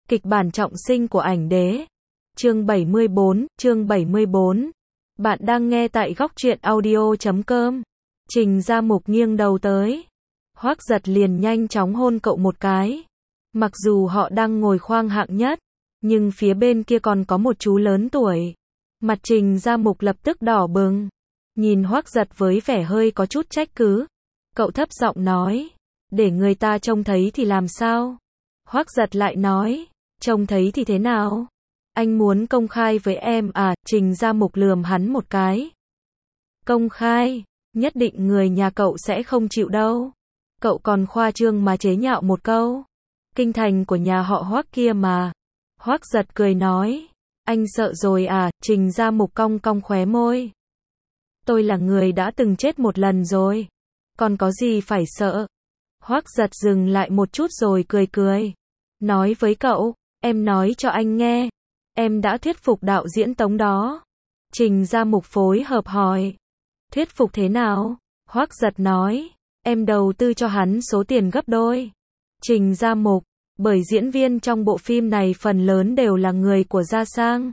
Kịch bản trọng sinh của ảnh đế. Chương 74. Bạn đang nghe tại góc truyện audio.com. Trình Gia Mục nghiêng đầu tới. Hoắc Giật liền nhanh chóng hôn cậu một cái. Mặc dù họ đang ngồi khoang hạng nhất, nhưng phía bên kia còn có một chú lớn tuổi. Mặt Trình Gia Mục lập tức đỏ bừng. Nhìn Hoắc Giật với vẻ hơi có chút trách cứ. Cậu thấp giọng nói, để người ta trông thấy thì làm sao? Hoắc Giật lại nói, trông thấy thì thế nào? Anh muốn công khai với em à? Trình Gia Mục lườm hắn một cái. Công khai? Nhất định người nhà cậu sẽ không chịu đâu. Cậu còn khoa trương mà chế nhạo một câu. Kinh thành của nhà họ Hoắc kia mà. Hoắc Giật cười nói, anh sợ rồi à? Trình Gia Mục cong cong khóe môi. Tôi là người đã từng chết một lần rồi. Còn có gì phải sợ? Hoắc Giật dừng lại một chút rồi cười cười. Nói với cậu, em nói cho anh nghe. Em đã thuyết phục đạo diễn Tống đó. Trình Gia Mục phối hợp hỏi. Thuyết phục thế nào? Hoắc Giật nói, em đầu tư cho hắn số tiền gấp đôi. Trình Gia Mục, bởi diễn viên trong bộ phim này phần lớn đều là người của Gia Sang.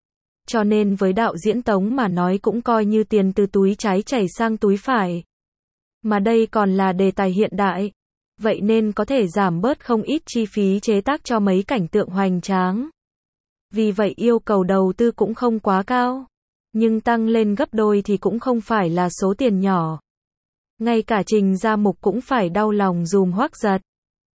Cho nên với đạo diễn Tống mà nói cũng coi như tiền từ túi trái chảy sang túi phải. Mà đây còn là đề tài hiện đại. Vậy nên có thể giảm bớt không ít chi phí chế tác cho mấy cảnh tượng hoành tráng. Vì vậy yêu cầu đầu tư cũng không quá cao. Nhưng tăng lên gấp đôi thì cũng không phải là số tiền nhỏ. Ngay cả Trình Gia Mục cũng phải đau lòng dùm Hoắc Giật.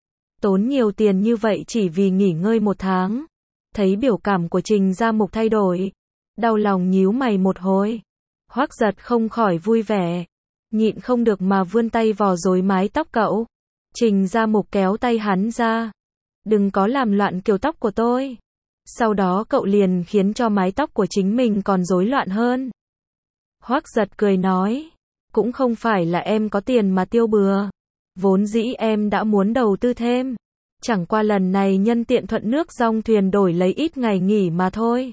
Tốn nhiều tiền như vậy chỉ vì nghỉ ngơi một tháng. Thấy biểu cảm của Trình Gia Mục thay đổi. Đau lòng nhíu mày một hồi. Hoắc Giật không khỏi vui vẻ. Nhịn không được mà vươn tay vò rối mái tóc cậu. Trình Gia Mục kéo tay hắn ra. Đừng có làm loạn kiểu tóc của tôi. Sau đó cậu liền khiến cho mái tóc của chính mình còn rối loạn hơn. Hoắc Giật cười nói, cũng không phải là em có tiền mà tiêu bừa. Vốn dĩ em đã muốn đầu tư thêm. Chẳng qua lần này nhân tiện thuận nước dong thuyền đổi lấy ít ngày nghỉ mà thôi.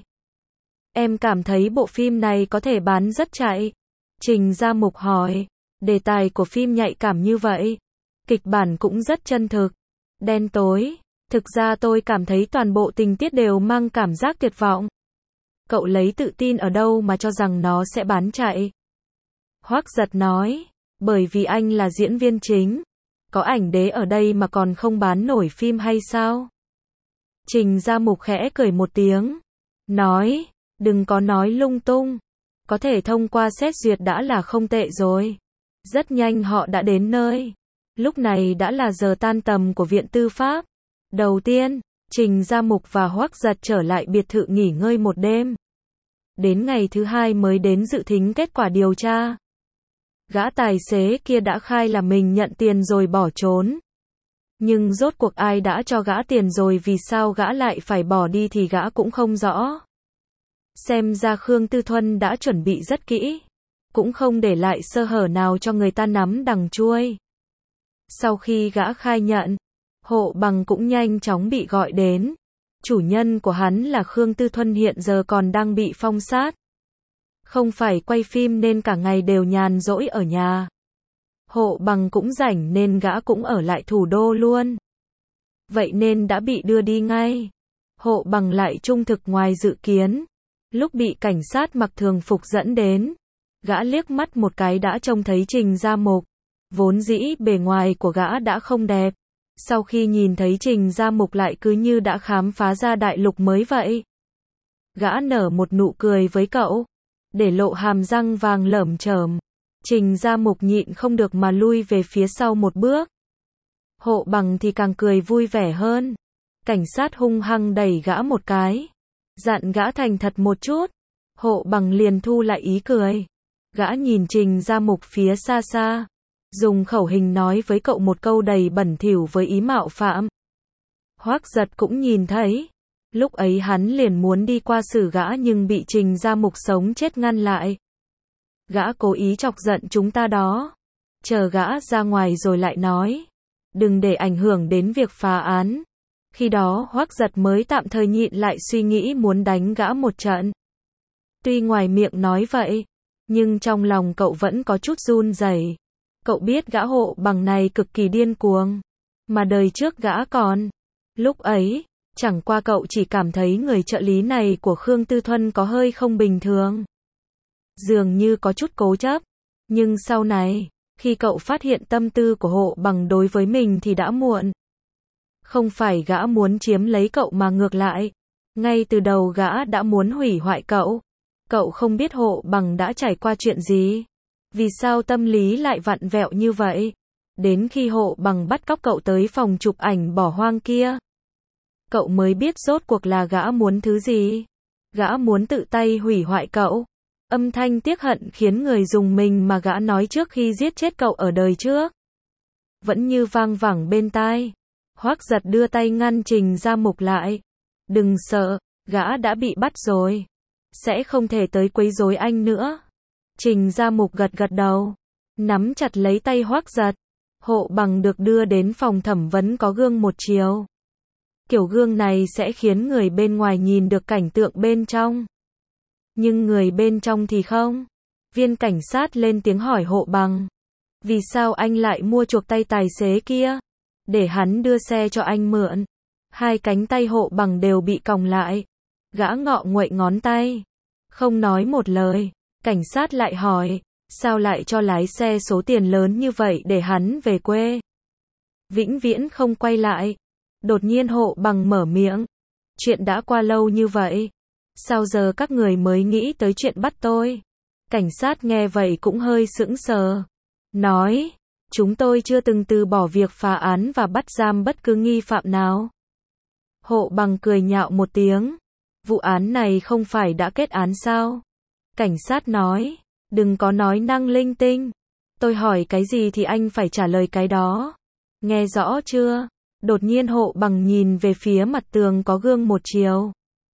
Em cảm thấy bộ phim này có thể bán rất chạy. Trình Gia Mục hỏi, đề tài của phim nhạy cảm như vậy. Kịch bản cũng rất chân thực. Đen tối. Thực ra tôi cảm thấy toàn bộ tình tiết đều mang cảm giác tuyệt vọng. Cậu lấy tự tin ở đâu mà cho rằng nó sẽ bán chạy? Hoắc Giật nói, bởi vì anh là diễn viên chính. Có ảnh đế ở đây mà còn không bán nổi phim hay sao? Trình Gia Mục khẽ cười một tiếng. Nói, đừng có nói lung tung. Có thể thông qua xét duyệt đã là không tệ rồi. Rất nhanh họ đã đến nơi. Lúc này đã là giờ tan tầm của Viện Tư pháp. Đầu tiên, Trình Gia Mục và Hoắc Giật trở lại biệt thự nghỉ ngơi một đêm. Đến ngày thứ hai mới đến dự thính kết quả điều tra. Gã tài xế kia đã khai là mình nhận tiền rồi bỏ trốn. Nhưng rốt cuộc ai đã cho gã tiền rồi vì sao gã lại phải bỏ đi thì gã cũng không rõ. Xem ra Khương Tư Thuân đã chuẩn bị rất kỹ. Cũng không để lại sơ hở nào cho người ta nắm đằng chuôi. Sau khi gã khai nhận, Hộ Bằng cũng nhanh chóng bị gọi đến. Chủ nhân của hắn là Khương Tư Thuân hiện giờ còn đang bị phong sát. Không phải quay phim nên cả ngày đều nhàn rỗi ở nhà. Hộ Bằng cũng rảnh nên gã cũng ở lại thủ đô luôn. Vậy nên đã bị đưa đi ngay. Hộ Bằng lại trung thực ngoài dự kiến. Lúc bị cảnh sát mặc thường phục dẫn đến, gã liếc mắt một cái đã trông thấy Trình Gia Mục. Vốn dĩ bề ngoài của gã đã không đẹp. Sau khi nhìn thấy Trình Gia Mục lại cứ như đã khám phá ra đại lục mới vậy. Gã nở một nụ cười với cậu, để lộ hàm răng vàng lởm chởm. Trình Gia Mục nhịn không được mà lui về phía sau một bước. Hộ Bằng thì càng cười vui vẻ hơn. Cảnh sát hung hăng đẩy gã một cái, dặn gã thành thật một chút. Hộ Bằng liền thu lại ý cười. Gã nhìn Trình Gia Mục phía xa xa, dùng khẩu hình nói với cậu một câu đầy bẩn thỉu với ý mạo phạm. Hoắc Giật cũng nhìn thấy. Lúc ấy hắn liền muốn đi qua xử gã nhưng bị Trình Gia Mục sống chết ngăn lại. Gã cố ý chọc giận chúng ta đó. Chờ gã ra ngoài rồi lại nói. Đừng để ảnh hưởng đến việc phá án. Khi đó Hoắc Giật mới tạm thời nhịn lại suy nghĩ muốn đánh gã một trận. Tuy ngoài miệng nói vậy, nhưng trong lòng cậu vẫn có chút run rẩy. Cậu biết gã Hộ Bằng này cực kỳ điên cuồng. Mà đời trước gã còn. Lúc ấy, Chẳng qua cậu chỉ cảm thấy người trợ lý này của Khương Tư Thuân có hơi không bình thường. Dường như có chút cố chấp. Nhưng sau này, khi cậu phát hiện tâm tư của Hộ Bằng đối với mình thì đã muộn. Không phải gã muốn chiếm lấy cậu mà ngược lại. Ngay từ đầu gã đã muốn hủy hoại cậu. Cậu không biết Hộ Bằng đã trải qua chuyện gì. Vì sao tâm lý lại vặn vẹo như vậy? Đến khi Hộ Bằng bắt cóc cậu tới phòng chụp ảnh bỏ hoang kia, cậu mới biết rốt cuộc là gã muốn thứ gì. Gã muốn tự tay hủy hoại cậu. Âm thanh tiếc hận khiến người dùng mình mà gã nói trước khi giết chết cậu ở đời trước vẫn như vang vẳng bên tai. Hoắc Giật đưa tay ngăn Trình Gia Mục lại. Đừng sợ, gã đã bị bắt rồi. Sẽ không thể tới quấy rối anh nữa. Trình Gia Mục gật gật đầu, nắm chặt lấy tay Hoắc Giật. Hộ Bằng được đưa đến phòng thẩm vấn có gương một chiều. Kiểu gương này sẽ khiến người bên ngoài nhìn được cảnh tượng bên trong. Nhưng người bên trong thì không. Viên cảnh sát lên tiếng hỏi Hộ Bằng. Vì sao anh lại mua chuộc tay tài xế kia? Để hắn đưa xe cho anh mượn. Hai cánh tay Hộ Bằng đều bị còng lại. Gã ngọ nguậy ngón tay. Không nói một lời. Cảnh sát lại hỏi. Sao lại cho lái xe số tiền lớn như vậy để hắn về quê? Vĩnh viễn không quay lại. Đột nhiên Hộ Bằng mở miệng. Chuyện đã qua lâu như vậy. Sao giờ các người mới nghĩ tới chuyện bắt tôi? Cảnh sát nghe vậy cũng hơi sững sờ. Nói, chúng tôi chưa từng từ bỏ việc phá án và bắt giam bất cứ nghi phạm nào. Hộ Bằng cười nhạo một tiếng. Vụ án này không phải đã kết án sao? Cảnh sát nói, đừng có nói năng linh tinh. Tôi hỏi cái gì thì anh phải trả lời cái đó. Nghe rõ chưa? Đột nhiên Hộ Bằng nhìn về phía mặt tường có gương một chiều.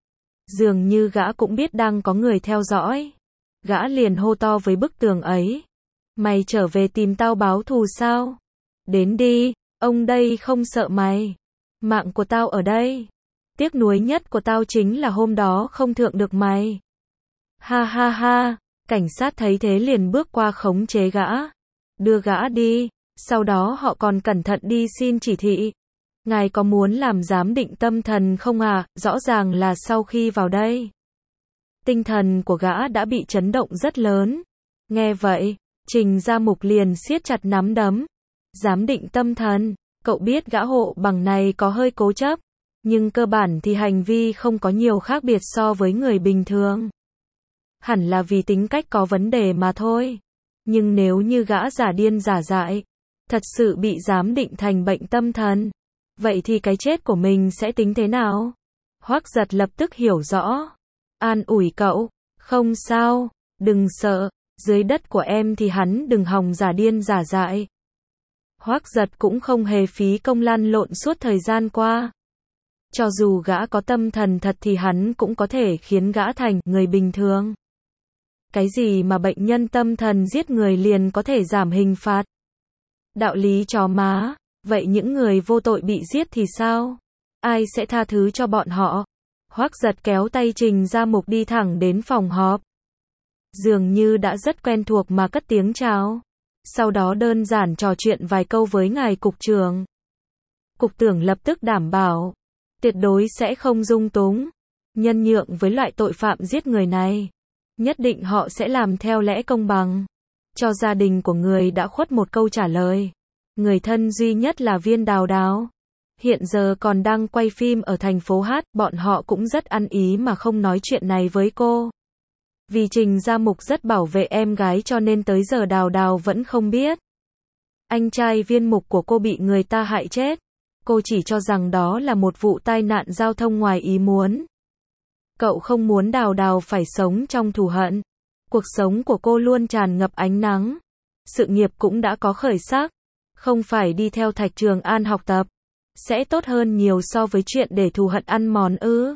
Dường như gã cũng biết đang có người theo dõi. Gã liền hô to với bức tường ấy. Mày trở về tìm tao báo thù sao? Đến đi, ông đây không sợ mày. Mạng của tao ở đây. Tiếc nuối nhất của tao chính là hôm đó không thượng được mày. Ha ha ha, cảnh sát thấy thế liền bước qua khống chế gã. Đưa gã đi, sau đó họ còn cẩn thận đi xin chỉ thị. Ngài có muốn làm giám định tâm thần không à? Rõ ràng là sau khi vào đây, tinh thần của gã đã bị chấn động rất lớn. Nghe vậy, Trình Gia Mục liền siết chặt nắm đấm. Giám định tâm thần, cậu biết gã Hộ Bằng này có hơi cố chấp, nhưng cơ bản thì hành vi không có nhiều khác biệt so với người bình thường. Hẳn là vì tính cách có vấn đề mà thôi. Nhưng nếu như gã giả điên giả dại, thật sự bị giám định thành bệnh tâm thần, vậy thì cái chết của mình sẽ tính thế nào? Hoắc Giật lập tức hiểu rõ. An ủi cậu, không sao, đừng sợ, dưới đất của em thì hắn đừng hòng giả điên giả dại. Hoắc Giật cũng không hề phí công lăn lộn suốt thời gian qua. Cho dù gã có tâm thần thật thì hắn cũng có thể khiến gã thành người bình thường. Cái gì mà bệnh nhân tâm thần giết người liền có thể giảm hình phạt? Đạo lý chó má, vậy những người vô tội bị giết thì sao? Ai sẽ tha thứ cho bọn họ? Hoắc Giật kéo tay Trình Gia Mục đi thẳng đến phòng họp. Dường như đã rất quen thuộc mà cất tiếng chào. Sau đó đơn giản trò chuyện vài câu với ngài cục trưởng. Cục trưởng lập tức đảm bảo, tuyệt đối sẽ không dung túng, nhân nhượng với loại tội phạm giết người này. Nhất định họ sẽ làm theo lẽ công bằng. Cho gia đình của người đã khuất một câu trả lời. Người thân duy nhất là Viên Đào Đào. Hiện giờ còn đang quay phim ở thành phố Hát, bọn họ cũng rất ăn ý mà không nói chuyện này với cô. Vì Trình Gia Mục rất bảo vệ em gái cho nên tới giờ Đào Đào vẫn không biết. Anh trai Viên Mục của cô bị người ta hại chết. Cô chỉ cho rằng đó là một vụ tai nạn giao thông ngoài ý muốn. Cậu không muốn Đào Đào phải sống trong thù hận. Cuộc sống của cô luôn tràn ngập ánh nắng. Sự nghiệp cũng đã có khởi sắc. Không phải đi theo Thạch Trường An học tập. Sẽ tốt hơn nhiều so với chuyện để thù hận ăn mòn ư.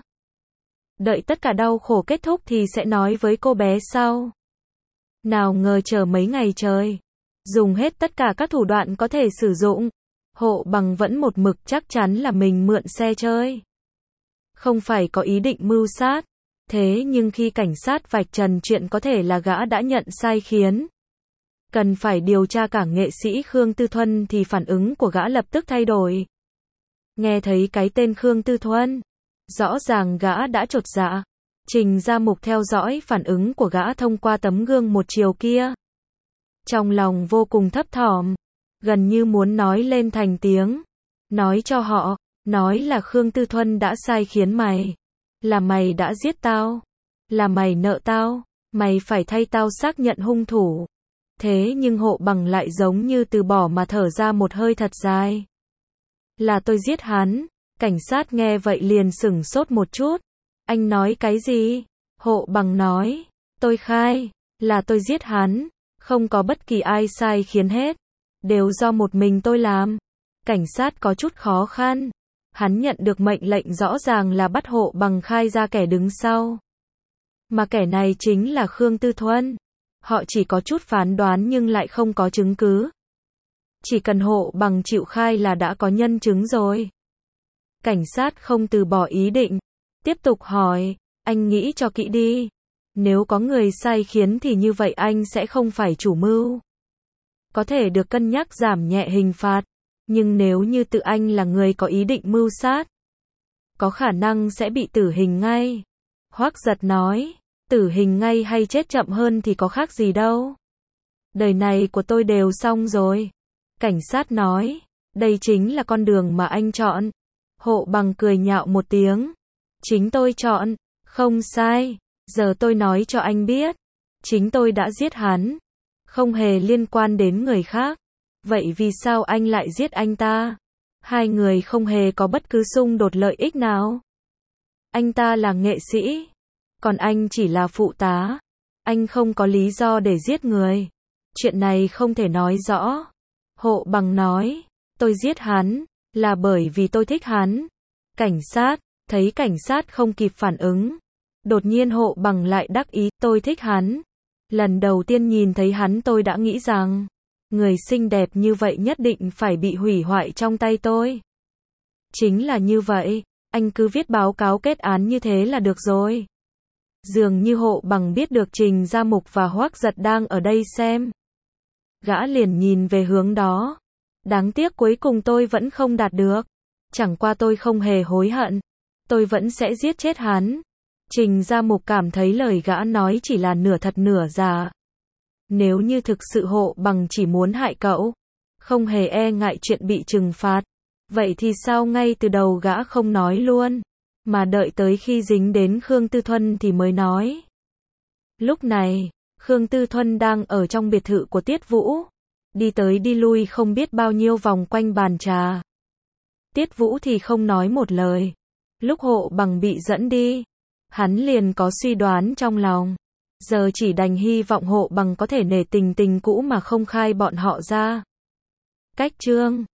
Đợi tất cả đau khổ kết thúc thì sẽ nói với cô bé sau. Nào ngờ chờ mấy ngày trời. Dùng hết tất cả các thủ đoạn có thể sử dụng. Hộ Bằng vẫn một mực chắc chắn là mình mượn xe chơi. Không phải có ý định mưu sát. Thế nhưng khi cảnh sát vạch trần chuyện có thể là gã đã nhận sai khiến cần phải điều tra cả nghệ sĩ Khương Tư Thuân thì phản ứng của gã lập tức thay đổi. Nghe thấy cái tên Khương Tư Thuân, Rõ ràng gã đã chột dạ. Trình Gia Mục theo dõi phản ứng của gã thông qua tấm gương một chiều kia. Trong lòng vô cùng thấp thỏm, gần như muốn nói lên thành tiếng. Nói cho họ, nói là Khương Tư Thuân đã sai khiến mày. Là mày đã giết tao. Là mày nợ tao. Mày phải thay tao xác nhận hung thủ. Thế nhưng Hộ Bằng lại giống như từ bỏ mà thở ra một hơi thật dài. Là tôi giết hắn. Cảnh sát nghe vậy liền sửng sốt một chút. Anh nói cái gì? Hộ Bằng nói. Tôi khai. Là tôi giết hắn. Không có bất kỳ ai sai khiến hết. Đều do một mình tôi làm. Cảnh sát có chút khó khăn. Hắn nhận được mệnh lệnh rõ ràng là bắt Hộ Bằng khai ra kẻ đứng sau. Mà kẻ này chính là Khương Tư Thuân. Họ chỉ có chút phán đoán nhưng lại không có chứng cứ. Chỉ cần Hộ Bằng chịu khai là đã có nhân chứng rồi. Cảnh sát không từ bỏ ý định. Tiếp tục hỏi, anh nghĩ cho kỹ đi. Nếu có người sai khiến thì như vậy anh sẽ không phải chủ mưu. Có thể được cân nhắc giảm nhẹ hình phạt. Nhưng nếu như tự anh là người có ý định mưu sát, có khả năng sẽ bị tử hình ngay. Hoắc Giật nói, tử hình ngay hay chết chậm hơn thì có khác gì đâu. Đời này của tôi đều xong rồi. Cảnh sát nói, đây chính là con đường mà anh chọn. Hộ Bằng cười nhạo một tiếng. Chính tôi chọn, không sai. Giờ tôi nói cho anh biết. Chính tôi đã giết hắn. Không hề liên quan đến người khác. Vậy vì sao anh lại giết anh ta? Hai người không hề có bất cứ xung đột lợi ích nào. Anh ta là nghệ sĩ. Còn anh chỉ là phụ tá. Anh không có lý do để giết người. Chuyện này không thể nói rõ. Hộ Bằng nói, tôi giết hắn, là bởi vì tôi thích hắn. Cảnh sát, thấy cảnh sát không kịp phản ứng. Đột nhiên Hộ Bằng lại đắc ý, tôi thích hắn. Lần đầu tiên nhìn thấy hắn tôi đã nghĩ rằng, người xinh đẹp như vậy nhất định phải bị hủy hoại trong tay tôi. Chính là như vậy, anh cứ viết báo cáo kết án như thế là được rồi. Dường như Hộ Bằng biết được Trình Gia Mục và Hoắc Giật đang ở đây xem. Gã liền nhìn về hướng đó. Đáng tiếc cuối cùng tôi vẫn không đạt được. Chẳng qua tôi không hề hối hận. Tôi vẫn sẽ giết chết hắn. Trình Gia Mục cảm thấy lời gã nói chỉ là nửa thật nửa giả. Nếu như thực sự Hộ Bằng chỉ muốn hại cậu, không hề e ngại chuyện bị trừng phạt, vậy thì sao ngay từ đầu gã không nói luôn, mà đợi tới khi dính đến Khương Tư Thuân thì mới nói. Lúc này, Khương Tư Thuân đang ở trong biệt thự của Tiết Vũ, đi tới đi lui không biết bao nhiêu vòng quanh bàn trà. Tiết Vũ thì không nói một lời. Lúc Hộ Bằng bị dẫn đi, hắn liền có suy đoán trong lòng. Giờ chỉ đành hy vọng Hộ Bằng có thể nể tình cũ mà không khai bọn họ ra. Cách chương